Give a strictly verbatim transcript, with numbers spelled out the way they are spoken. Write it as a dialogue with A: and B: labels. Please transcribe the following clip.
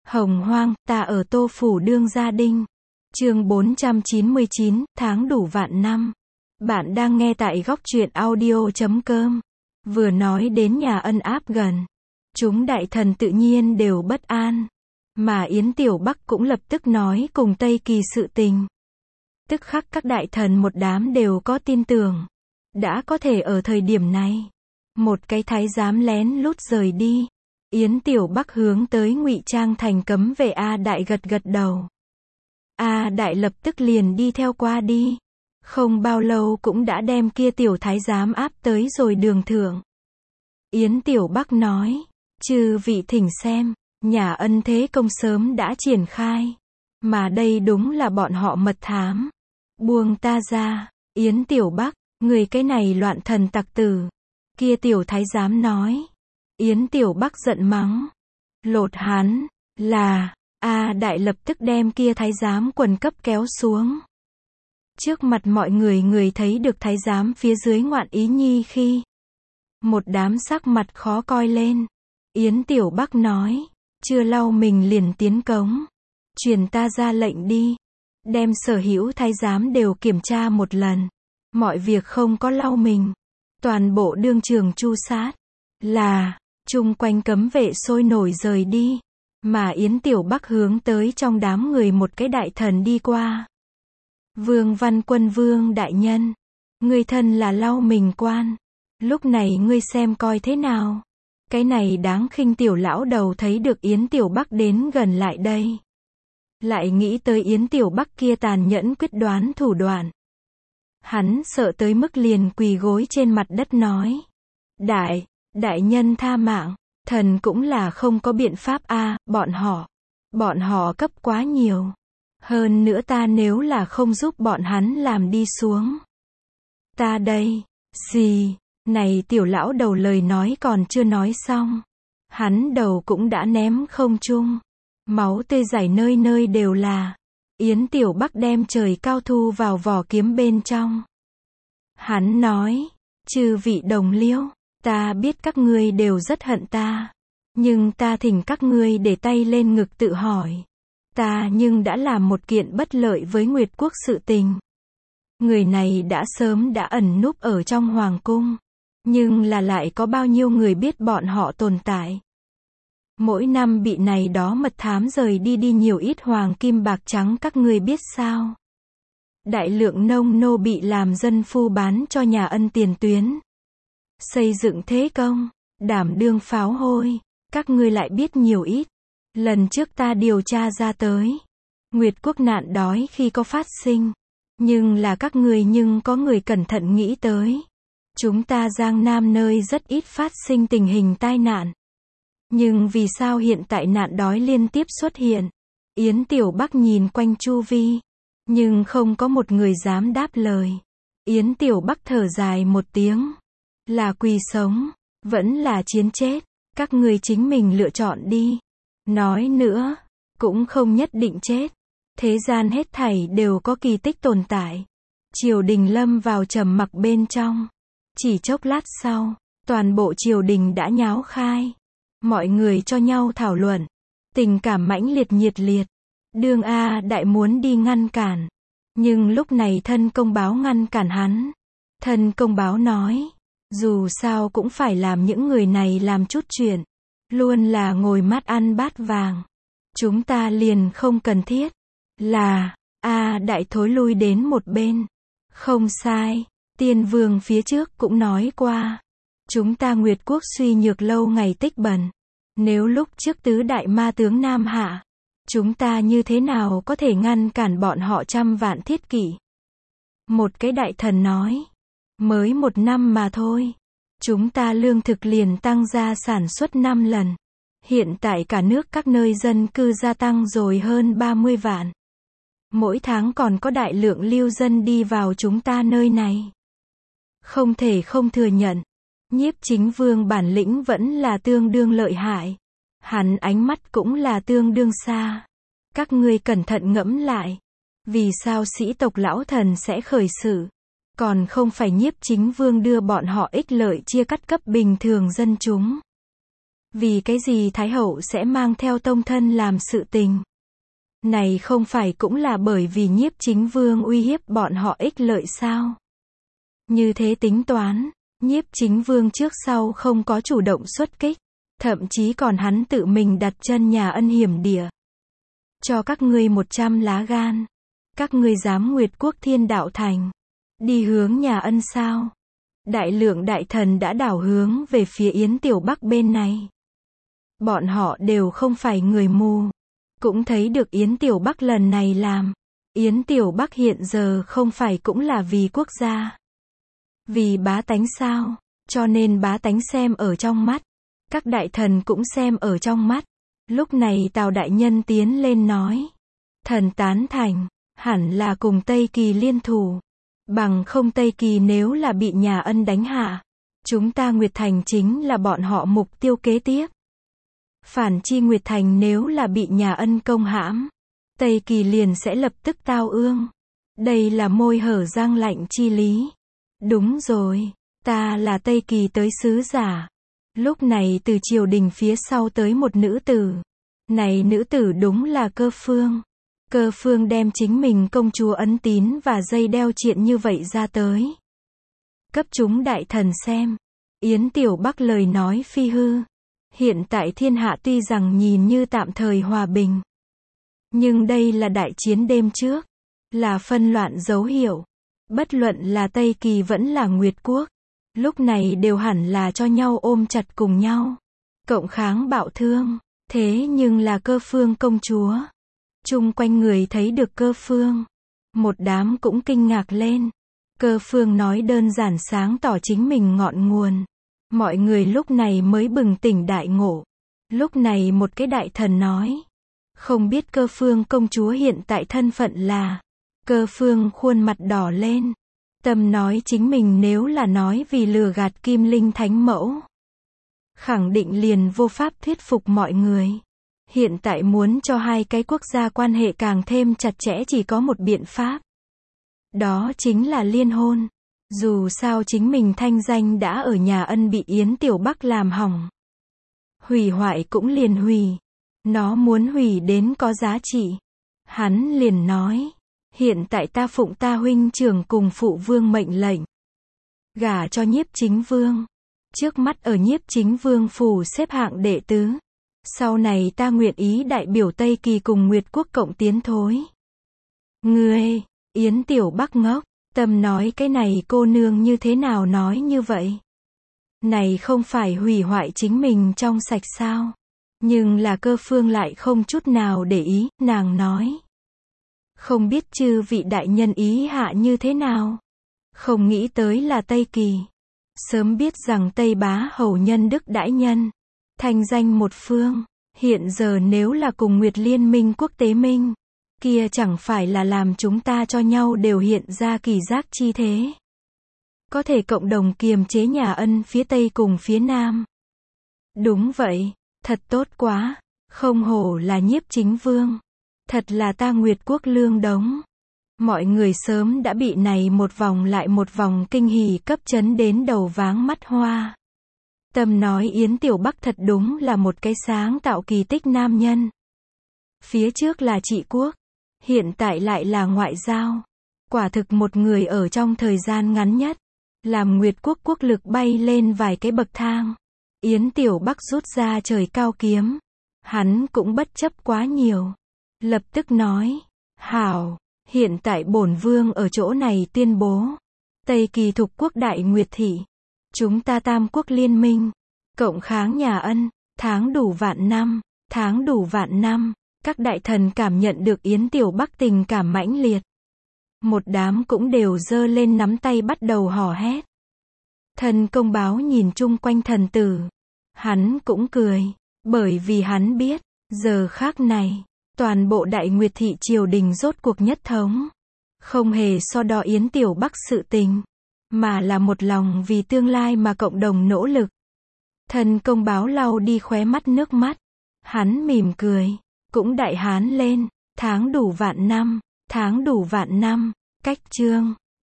A: Hồng hoang, ta ở Tô Phủ đương gia đinh. Chương bốn trăm chín mươi chín, tháng đủ vạn năm. Bạn đang nghe tại góc truyện audio chấm com. Vừa nói đến nhà ân áp gần, chúng đại thần tự nhiên đều bất an. Mà Yến Tiểu Bắc cũng lập tức nói cùng Tây Kỳ sự tình. Tức khắc các đại thần một đám đều có tin tưởng. Đã có thể ở thời điểm này, một cái thái giám lén lút rời đi. Yến Tiểu Bắc hướng tới Ngụy Trang thành cấm vệ A Đại gật gật đầu. A Đại lập tức liền đi theo qua đi. Không bao lâu cũng đã đem kia tiểu thái giám áp tới rồi đường thượng. Yến Tiểu Bắc nói, chư vị thỉnh xem, nhà ân thế công sớm đã triển khai. Mà đây đúng là bọn họ mật thám. Buông ta ra, Yến Tiểu Bắc, người cái này loạn thần tặc tử. Kia tiểu thái giám nói. Yến Tiểu Bắc giận mắng. Lột hắn, là, A Đại lập tức đem kia thái giám quần cấp kéo xuống. Trước mặt mọi người người thấy được thái giám phía dưới ngoạn ý nhi khi. Một đám sắc mặt khó coi lên. Yến Tiểu Bắc nói, chưa lau mình liền tiến cống. Truyền ta ra lệnh đi. Đem sở hữu thái giám đều kiểm tra một lần. Mọi việc không có lau mình. Toàn bộ đương trường tru sát. Là, chung quanh cấm vệ sôi nổi rời đi. Mà Yến Tiểu Bắc hướng tới trong đám người một cái đại thần đi qua. Vương Văn Quân Vương đại nhân. Ngươi thân là lau mình quan. Lúc này ngươi xem coi thế nào. Cái này đáng khinh tiểu lão đầu thấy được Yến Tiểu Bắc đến gần lại đây. Lại nghĩ tới Yến Tiểu Bắc kia tàn nhẫn quyết đoán thủ đoạn. Hắn sợ tới mức liền quỳ gối trên mặt đất nói. Đại, đại nhân tha mạng, thần cũng là không có biện pháp a, à, bọn họ, bọn họ cấp quá nhiều. Hơn nữa ta nếu là không giúp bọn hắn làm đi xuống. Ta đây, gì, này tiểu lão đầu lời nói còn chưa nói xong. Hắn đầu cũng đã ném không trung. Máu tươi rải nơi nơi đều là. Yến Tiểu Bắc đem trời cao thu vào vỏ kiếm bên trong. Hắn nói, chư vị đồng liêu, ta biết các ngươi đều rất hận ta. Nhưng ta thỉnh các ngươi để tay lên ngực tự hỏi. Ta nhưng đã làm một kiện bất lợi với Nguyệt Quốc sự tình. Người này đã sớm đã ẩn núp ở trong hoàng cung. Nhưng là lại có bao nhiêu người biết bọn họ tồn tại. Mỗi năm bị này đó mật thám rời đi đi nhiều ít hoàng kim bạc trắng các ngươi biết sao. Đại lượng nông nô bị làm dân phu bán cho nhà ân tiền tuyến. Xây dựng thế công, đảm đương pháo hôi, các ngươi lại biết nhiều ít. Lần trước ta điều tra ra tới. Nguyệt Quốc nạn đói khi có phát sinh. Nhưng là các ngươi nhưng có người cẩn thận nghĩ tới. Chúng ta Giang Nam nơi rất ít phát sinh tình hình tai nạn. Nhưng vì sao hiện tại nạn đói liên tiếp xuất hiện? Yến Tiểu Bắc nhìn quanh chu vi. Nhưng không có một người dám đáp lời. Yến Tiểu Bắc thở dài một tiếng. Là quỳ sống, vẫn là chiến chết. Các người chính mình lựa chọn đi. Nói nữa, cũng không nhất định chết. Thế gian hết thảy đều có kỳ tích tồn tại. Triều đình lâm vào trầm mặc bên trong. Chỉ chốc lát sau, toàn bộ triều đình đã nháo khai. Mọi người cho nhau thảo luận. Tình cảm mãnh liệt nhiệt liệt. Đương A Đại muốn đi ngăn cản. Nhưng lúc này thân công báo ngăn cản hắn. Thân công báo nói. Dù sao cũng phải làm những người này làm chút chuyện. Luôn là ngồi mắt ăn bát vàng. Chúng ta liền không cần thiết. Là, A Đại thối lui đến một bên. Không sai, Tiên Vương phía trước cũng nói qua. Chúng ta Nguyệt Quốc suy nhược lâu ngày tích bần. Nếu lúc trước tứ đại ma tướng Nam Hạ, chúng ta như thế nào có thể ngăn cản bọn họ trăm vạn thiết kỷ? Một cái đại thần nói. Mới một năm mà thôi. Chúng ta lương thực liền tăng ra sản xuất năm lần. Hiện tại cả nước các nơi dân cư gia tăng rồi hơn ba mươi vạn. Mỗi tháng còn có đại lượng lưu dân đi vào chúng ta nơi này. Không thể không thừa nhận. Nhiếp Chính Vương bản lĩnh vẫn là tương đương lợi hại. Hắn ánh mắt cũng là tương đương xa. Các ngươi cẩn thận ngẫm lại. Vì sao sĩ tộc lão thần sẽ khởi sự? Còn không phải Nhiếp Chính Vương đưa bọn họ ích lợi chia cắt cấp bình thường dân chúng. Vì cái gì Thái hậu sẽ mang theo tông thân làm sự tình? Này không phải cũng là bởi vì Nhiếp Chính Vương uy hiếp bọn họ ích lợi sao? Như thế tính toán, Nhiếp Chính Vương trước sau không có chủ động xuất kích, thậm chí còn hắn tự mình đặt chân nhà Ân hiểm địa. Cho các ngươi một trăm lá gan, các ngươi dám Nguyệt Quốc Thiên Đạo Thành, đi hướng nhà Ân sao? Đại lượng đại thần đã đảo hướng về phía Yến Tiểu Bắc bên này. Bọn họ đều không phải người mù, cũng thấy được Yến Tiểu Bắc lần này làm. Yến Tiểu Bắc hiện giờ không phải cũng là vì quốc gia, vì bá tánh sao, cho nên bá tánh xem ở trong mắt, các đại thần cũng xem ở trong mắt. Lúc này Tào đại nhân tiến lên nói, thần tán thành, hẳn là cùng Tây Kỳ liên thủ, bằng không Tây Kỳ nếu là bị nhà Ân đánh hạ, chúng ta Nguyệt Thành chính là bọn họ mục tiêu kế tiếp. Phản chi Nguyệt Thành nếu là bị nhà Ân công hãm, Tây Kỳ liền sẽ lập tức tao ương. Đây là môi hở răng lạnh chi lý. Đúng rồi, ta là Tây Kỳ tới sứ giả. Lúc này từ triều đình phía sau tới một nữ tử. Này nữ tử đúng là Cơ Phương. Cơ Phương đem chính mình công chúa ấn tín và dây đeo triện như vậy ra tới. Cấp chúng đại thần xem. Yến Tiểu Bắc lời nói phi hư. Hiện tại thiên hạ tuy rằng nhìn như tạm thời hòa bình, nhưng đây là đại chiến đêm trước, là phân loạn dấu hiệu. Bất luận là Tây Kỳ vẫn là Nguyệt Quốc, lúc này đều hẳn là cho nhau ôm chặt cùng nhau, cộng kháng bạo thương. Thế nhưng là Cơ Phương công chúa. Chung quanh người thấy được Cơ Phương, một đám cũng kinh ngạc lên. Cơ Phương nói đơn giản sáng tỏ chính mình ngọn nguồn. Mọi người lúc này mới bừng tỉnh đại ngộ. Lúc này một cái đại thần nói, không biết Cơ Phương công chúa hiện tại thân phận là. Cơ Phương khuôn mặt đỏ lên. Tâm nói chính mình nếu là nói vì lừa gạt Kim Linh Thánh Mẫu, khẳng định liền vô pháp thuyết phục mọi người. Hiện tại muốn cho hai cái quốc gia quan hệ càng thêm chặt chẽ chỉ có một biện pháp. Đó chính là liên hôn. Dù sao chính mình thanh danh đã ở nhà Ân bị Yến Tiểu Bắc làm hỏng. Hủy hoại cũng liền hủy. Nó muốn hủy đến có giá trị. Hắn liền nói, hiện tại ta phụng ta huynh trưởng cùng phụ vương mệnh lệnh, gả cho Nhiếp Chính Vương. Trước mắt ở Nhiếp Chính Vương phủ xếp hạng đệ tứ. Sau này ta nguyện ý đại biểu Tây Kỳ cùng Nguyệt Quốc cộng tiến thối. Ngươi, Yến Tiểu Bắc ngốc. Tâm nói cái này cô nương như thế nào nói như vậy? Này không phải hủy hoại chính mình trong sạch sao? Nhưng là Cơ Phương lại không chút nào để ý, nàng nói. Không biết chư vị đại nhân ý hạ như thế nào? Không nghĩ tới là Tây Kỳ. Sớm biết rằng Tây Bá hầu nhân đức đãi nhân, thành danh một phương. Hiện giờ nếu là cùng Nguyệt Liên minh quốc tế minh, kia chẳng phải là làm chúng ta cho nhau đều hiện ra kỳ giác chi thế. Có thể cộng đồng kiềm chế nhà Ân phía Tây cùng phía Nam. Đúng vậy, thật tốt quá, không hổ là Nhiếp Chính Vương. Thật là ta Nguyệt Quốc lương đống. Mọi người sớm đã bị này một vòng lại một vòng kinh hỉ cấp chấn đến đầu váng mắt hoa. Tâm nói Yến Tiểu Bắc thật đúng là một cái sáng tạo kỳ tích nam nhân. Phía trước là trị quốc, hiện tại lại là ngoại giao. Quả thực một người ở trong thời gian ngắn nhất, làm Nguyệt Quốc quốc lực bay lên vài cái bậc thang. Yến Tiểu Bắc rút ra trời cao kiếm. Hắn cũng bất chấp quá nhiều. Lập tức nói, hảo, hiện tại bổn vương ở chỗ này tuyên bố. Tây Kỳ thục quốc đại Nguyệt thị. Chúng ta tam quốc liên minh. Cộng kháng nhà Ân, tháng đủ vạn năm, tháng đủ vạn năm. Các đại thần cảm nhận được Yến Tiểu Bắc tình cảm mãnh liệt. Một đám cũng đều giơ lên nắm tay bắt đầu hò hét. Thần công báo nhìn chung quanh thần tử. Hắn cũng cười, bởi vì hắn biết, giờ khác này, toàn bộ đại Nguyệt thị triều đình rốt cuộc nhất thống. Không hề so đo Yến Tiểu Bắc sự tình, mà là một lòng vì tương lai mà cộng đồng nỗ lực. Thần công báo lau đi khóe mắt nước mắt. Hắn mỉm cười, cũng đại hán lên, tháng đủ vạn năm, tháng đủ vạn năm, cách chương.